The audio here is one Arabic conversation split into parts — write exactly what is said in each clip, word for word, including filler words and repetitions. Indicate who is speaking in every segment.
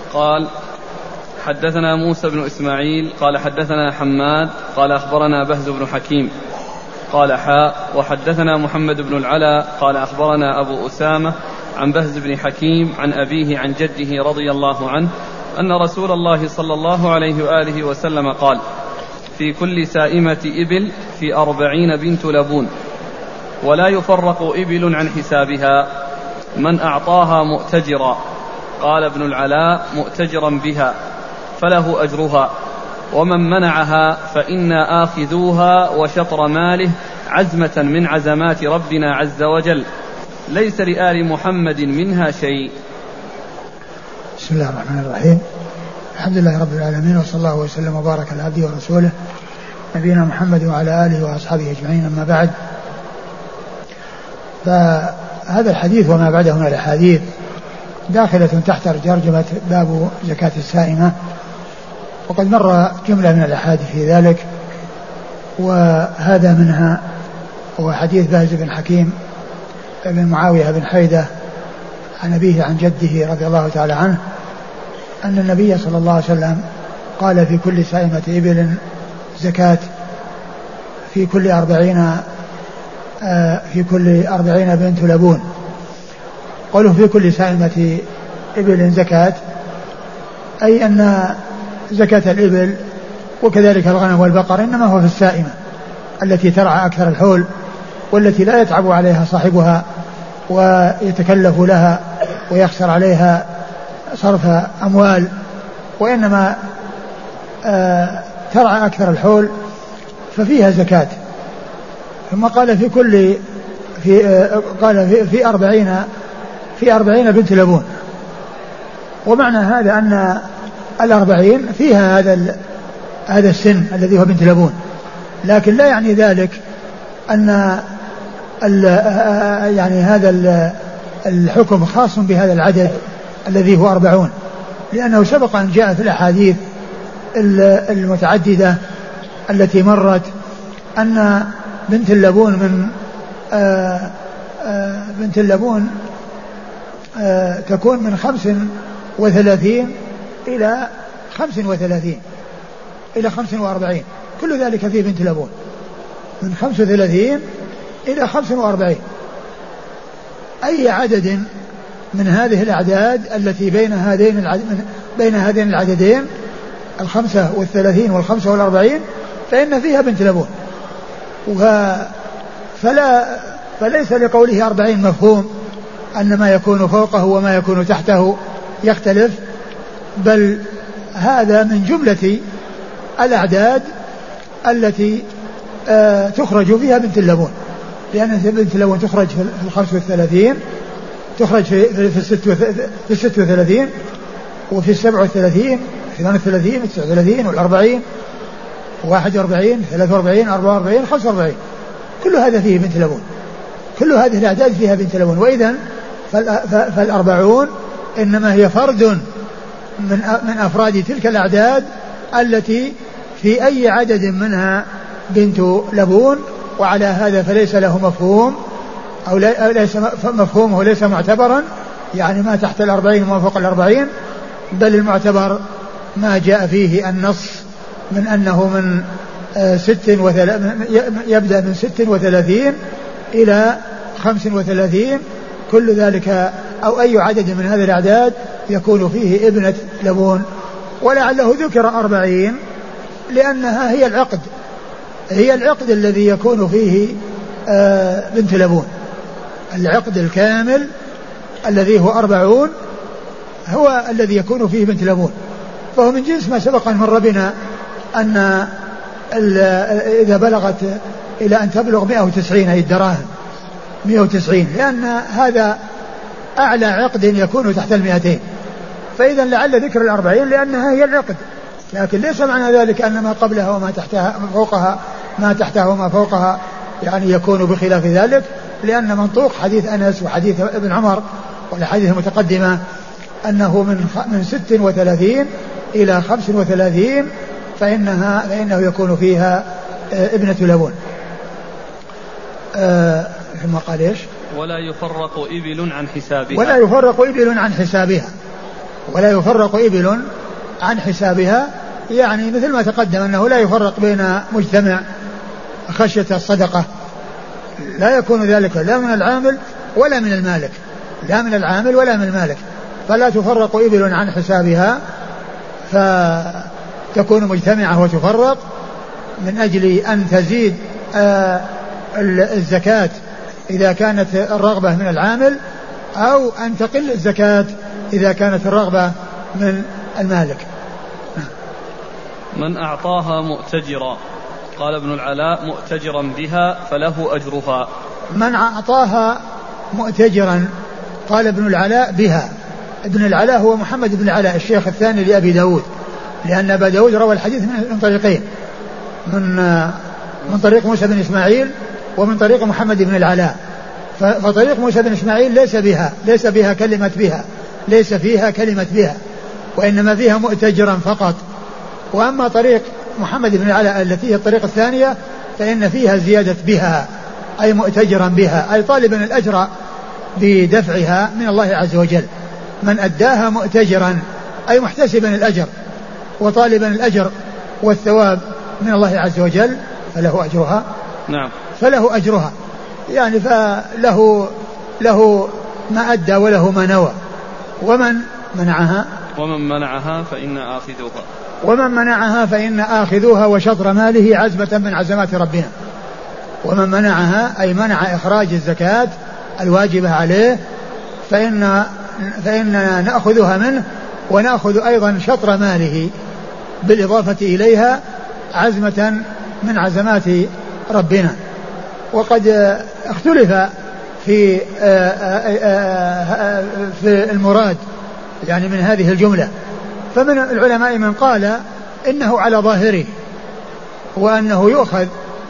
Speaker 1: قال حدثنا موسى بن إسماعيل قال حدثنا حماد قال أخبرنا بهز بن حكيم قال حاء وحدثنا محمد بن العلاء قال أخبرنا أبو أسامة عن بهز بن حكيم عن أبيه عن جده رضي الله عنه أن رسول الله صلى الله عليه وآله وسلم قال في كل سائمة إبل في أربعين بنت لبون ولا يفرق إبل عن حسابها من أعطاها مؤتجرا. قال ابن العلاء مؤتجرا بها فله أجرها ومن منعها فإنا آخذوها وشطر ماله عزمة من عزمات ربنا عز وجل ليس لآل محمد منها شيء.
Speaker 2: بسم الله الرحمن الرحيم. الحمد لله رب العالمين وصلى الله وسلم وبارك على عبده ورسوله نبينا محمد وعلى آله وأصحابه أجمعين. أما بعد، فهذا الحديث وما بعده من الأحاديث داخلة تحت ترجمة باب زكاة السائمة، وقد مر جملة من الأحاديث في ذلك، وهذا منها هو حديث بهز بن حكيم بن معاوية بن حيدة عن أبيه عن جده رضي الله تعالى عنه أن النبي صلى الله عليه وسلم قال في كل سائمة إبل زكاة في كل أربعين في كل أربعين بنت لبون. قالوا في كل سائمة إبل زكاة، أي أن زكاة الإبل وكذلك الغنم والبقر إنما هو في السائمة التي ترعى أكثر الحول والتي لا يتعب عليها صاحبها ويتكلف لها ويخسر عليها صرف أموال، وإنما آه ترعى أكثر الحول ففيها زكاة. ثم قال في كل في آه قال في, في أربعين في أربعين بنت لبون، ومعنى هذا أن الأربعين فيها هذا هذا السن الذي هو بنت لبون، لكن لا يعني ذلك أن يعني هذا الحكم خاص بهذا العدد الذي هو أربعون، لأنه سبق أن جاء في الأحاديث المتعددة التي مرت أن بنت اللبون من آآ آآ بنت اللبون تكون من خمس وثلاثين إلى خمس وثلاثين إلى خمس وأربعين، كل ذلك في بنت لبون من خمس وثلاثين إلى خمس وأربعين. أي عدد من هذه الأعداد التي بين هذين العدد بين هذين العددين الخمسة والثلاثين والخمسة والأربعين فإن فيها بنت لبون، فلا فليس لقوله أربعين مفهوم أن ما يكون فوقه وما يكون تحته يختلف، بل هذا من جملة الأعداد التي آه تخرج فيها بنت اللبون، لأن بنت اللبون تخرج في الخمس والثلاثين، تخرج في, في, الست في الست وثلاثين وفي السبع والثلاثين في ثمان والثلاثين والتسع والثلاثين والأربعين واحد وأربعين ثلاث وأربعين أربعة وأربعين خمس وأربعين، كل هذا فيه بنت لبون، كل هذه الأعداد فيها بنت لبون. وإذن فالأربعون إنما هي فرد من من أفراد تلك الأعداد التي في أي عدد منها بنت لبون، وعلى هذا فليس له مفهوم أو ليس مفهومه ليس معتبرا، يعني ما تحت الأربعين وما فوق الأربعين، بل المعتبر ما جاء فيه النص من أنه من ست وثلاث يبدأ من ست وثلاثين إلى خمس وثلاثين، كل ذلك أو أي عدد من هذه الأعداد يكون فيه ابنة لبون. ولعله ذكر أربعين لأنها هي العقد هي العقد الذي يكون فيه آه بنت لبون، العقد الكامل الذي هو أربعون هو الذي يكون فيه بنت لبون، فهو من جنس ما سبق أن مر بنا أن إذا بلغت إلى أن تبلغ مئة وتسعين أي الدراهم مئة وتسعين، لأن هذا أعلى عقد يكون تحت المئتين، فإذا لعل ذكر الأربعين لأنها هي العقد، لكن ليس معنى ذلك أن ما قبلها وما تحتها فوقها ما تحتها وما فوقها يعني يكون بخلاف ذلك، لأن منطوق حديث أنس وحديث ابن عمر والحديث المتقدمة أنه من من ست وثلاثين إلى خمس وثلاثين فإنها فإنه يكون فيها ابنة لبون. أه ثم قال إيش؟
Speaker 1: ولا يفرق إبل عن حسابها
Speaker 2: ولا يفرق إبل عن حسابها ولا يفرق إبل عن حسابها، يعني مثل ما تقدم أنه لا يفرق بين مجتمع خشية الصدقة، لا يكون ذلك لا من العامل ولا من المالك، لا من العامل ولا من المالك، فلا تفرق إبل عن حسابها فتكون مجتمعة وتفرق من أجل أن تزيد آه الزكاة إذا كانت الرغبة من العامل، أو أن تقل الزكاة إذا كانت الرغبة من المالك.
Speaker 1: من أعطاها مؤتجرا، قال ابن العلاء مؤتجرا بها فله أجرها.
Speaker 2: من أعطاها مؤتجرا، قال ابن العلاء بها. ابن العلاء هو محمد بن العلاء الشيخ الثاني لأبي داود، لأن أبا داود روى الحديث من طريقين، من من طريق موسى بن إسماعيل ومن طريق محمد بن العلاء. فطريق موسى بن إسماعيل ليس بها ليس بها كلمة بها ليس فيها كلمة بها، وإنما فيها مؤتجرا فقط. وأما طريق محمد بن العلاء التي هي الطريق الثانية فإن فيها زيادة بها، أي مؤتجرا بها، أي طالبا الأجر بدفعها من الله عز وجل. من أداها مؤتجرا أي محتسبا الأجر وطالبا الأجر والثواب من الله عز وجل فله أجرها.
Speaker 1: نعم،
Speaker 2: فله أجرها، يعني فله له ما أدى وله ما نوى. ومن منعها
Speaker 1: ومن منعها فإن آخذوها
Speaker 2: ومن منعها فإن آخذوها وشطر ماله عزمة من عزمات ربنا. ومن منعها أي منع إخراج الزكاة الواجبة عليه فإن فإننا نأخذها منه، ونأخذ أيضا شطر ماله بالإضافة إليها عزمة من عزمات ربنا. وقد اختلف في في المراد يعني من هذه الجملة، فمن العلماء من قال إنه على ظاهره، وأنه يؤخذ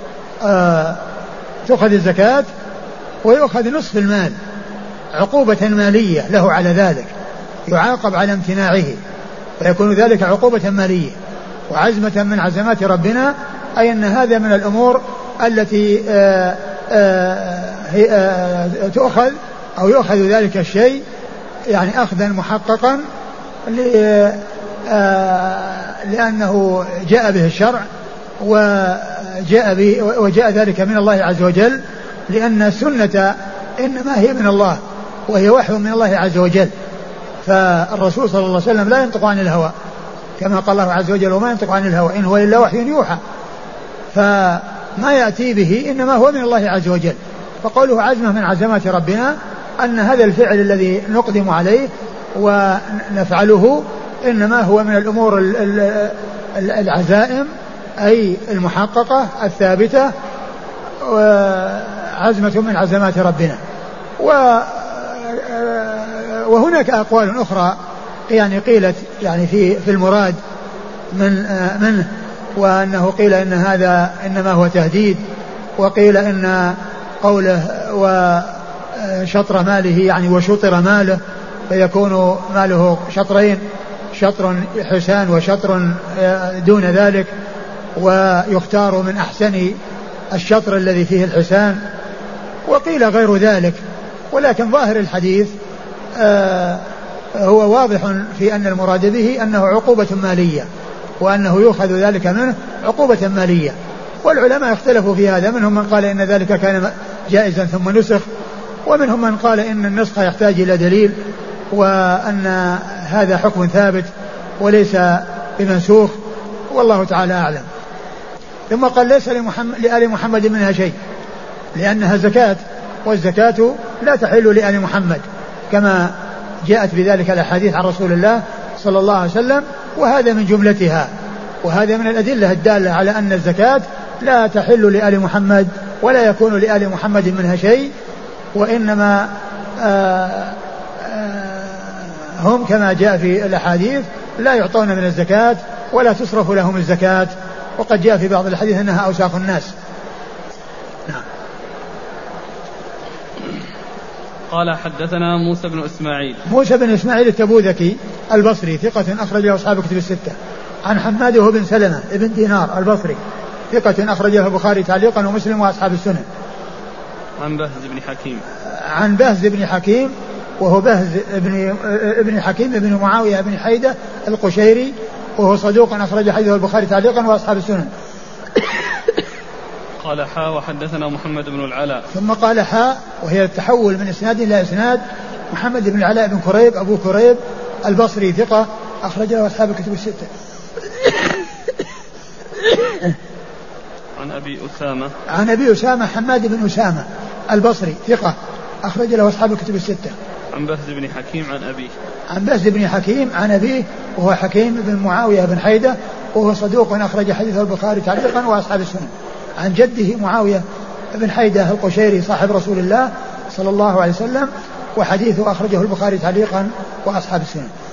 Speaker 2: تؤخذ الزكاة ويؤخذ نصف المال عقوبة مالية له على ذلك، يعاقب على امتناعه، فيكون ذلك عقوبة مالية وعزمة من عزمات ربنا، أي أن هذا من الأمور التي آآ آآ تؤخذ أو يؤخذ ذلك الشيء يعني أخذا محققا لأنه جاء به الشرع وجاء, به وجاء ذلك من الله عز وجل، لأن السنة إنما هي من الله وهي وحي من الله عز وجل. فالرسول صلى الله عليه وسلم لا ينطق عن الهوى كما قال الله عز وجل وما ينطق عن الهوى إن هو إلا وحي يوحى، فما يأتي به إنما هو من الله عز وجل. فقوله عزمة من عزمات ربنا أن هذا الفعل الذي نقدم عليه ونفعله إنما هو من الأمور العزائم أي المحققة الثابتة، وعزمة من عزمات ربنا. وهناك أقوال أخرى يعني قيلت يعني في في المراد من منه، وأنه قيل إن هذا إنما هو تهديد، وقيل إن قوله وشطر ماله يعني وشطر ماله فيكون ماله شطرين، شطر حسان وشطر دون ذلك، ويختار من أحسن الشطر الذي فيه الحسان، وقيل غير ذلك. ولكن ظاهر الحديث آه هو واضح في أن المراد به أنه عقوبة مالية، وأنه يؤخذ ذلك منه عقوبة مالية. والعلماء اختلفوا في هذا، منهم من قال إن ذلك كان جائزا ثم نسخ، ومنهم من قال إن النسخ يحتاج إلى دليل وأن هذا حكم ثابت وليس بمنسوخ، والله تعالى أعلم. ثم قال ليس لمحمد لآل محمد منها شيء، لأنها زكاة، والزكاة لا تحل لآل محمد كما جاءت بذلك الأحاديث عن رسول الله صلى الله عليه وسلم، وهذا من جملتها، وهذا من الأدلة الدالة على أن الزكاة لا تحل لآل محمد ولا يكون لآل محمد منها شيء، وإنما آآ آآ هم كما جاء في الأحاديث لا يعطون من الزكاة ولا تصرف لهم الزكاة، وقد جاء في بعض الحديث أنها أوساخ الناس. نعم.
Speaker 1: قال حدثنا موسى بن إسماعيل
Speaker 2: موسى بن إسماعيل التبوذكي البصري ثقة أخرج له أصحاب كتب الستة. عن حماد بن سلمة ابن دينار البصري ثقة أخرج له البخاري تعليقا ومسلم وأصحاب السنن.
Speaker 1: عن بهز بن حكيم
Speaker 2: عن بهز بن حكيم وهو بهز ابن ابن حكيم ابن معاوية بن حيدة القشيري وهو صدوق أخرج حديثه البخاري تعليقا وأصحاب السنن.
Speaker 1: قال حاء وحدثنا محمد بن العلاء.
Speaker 2: ثم قال حاء وهي التحول من إسناد إلى إسناد. محمد بن العلاء بن كريب أبو كريب البصري ثقة أخرج له أصحاب الكتب الستة.
Speaker 1: عن أبي أسامة
Speaker 2: عن أبي أسامة حماد بن أسامة البصري ثقة أخرج له أصحاب الكتب الستة.
Speaker 1: عن بهز بن حكيم عن أبيه.
Speaker 2: عن بهز بن حكيم عن أبيه وهو حكيم بن معاوية بن حيدة وهو صدوق أخرج حديثه البخاري تعليقا وأصحاب السنن. عن جده معاوية بن حيدة القشيري صاحب رسول الله صلى الله عليه وسلم وحديثه أخرجه البخاري تعليقا وأصحاب السنن.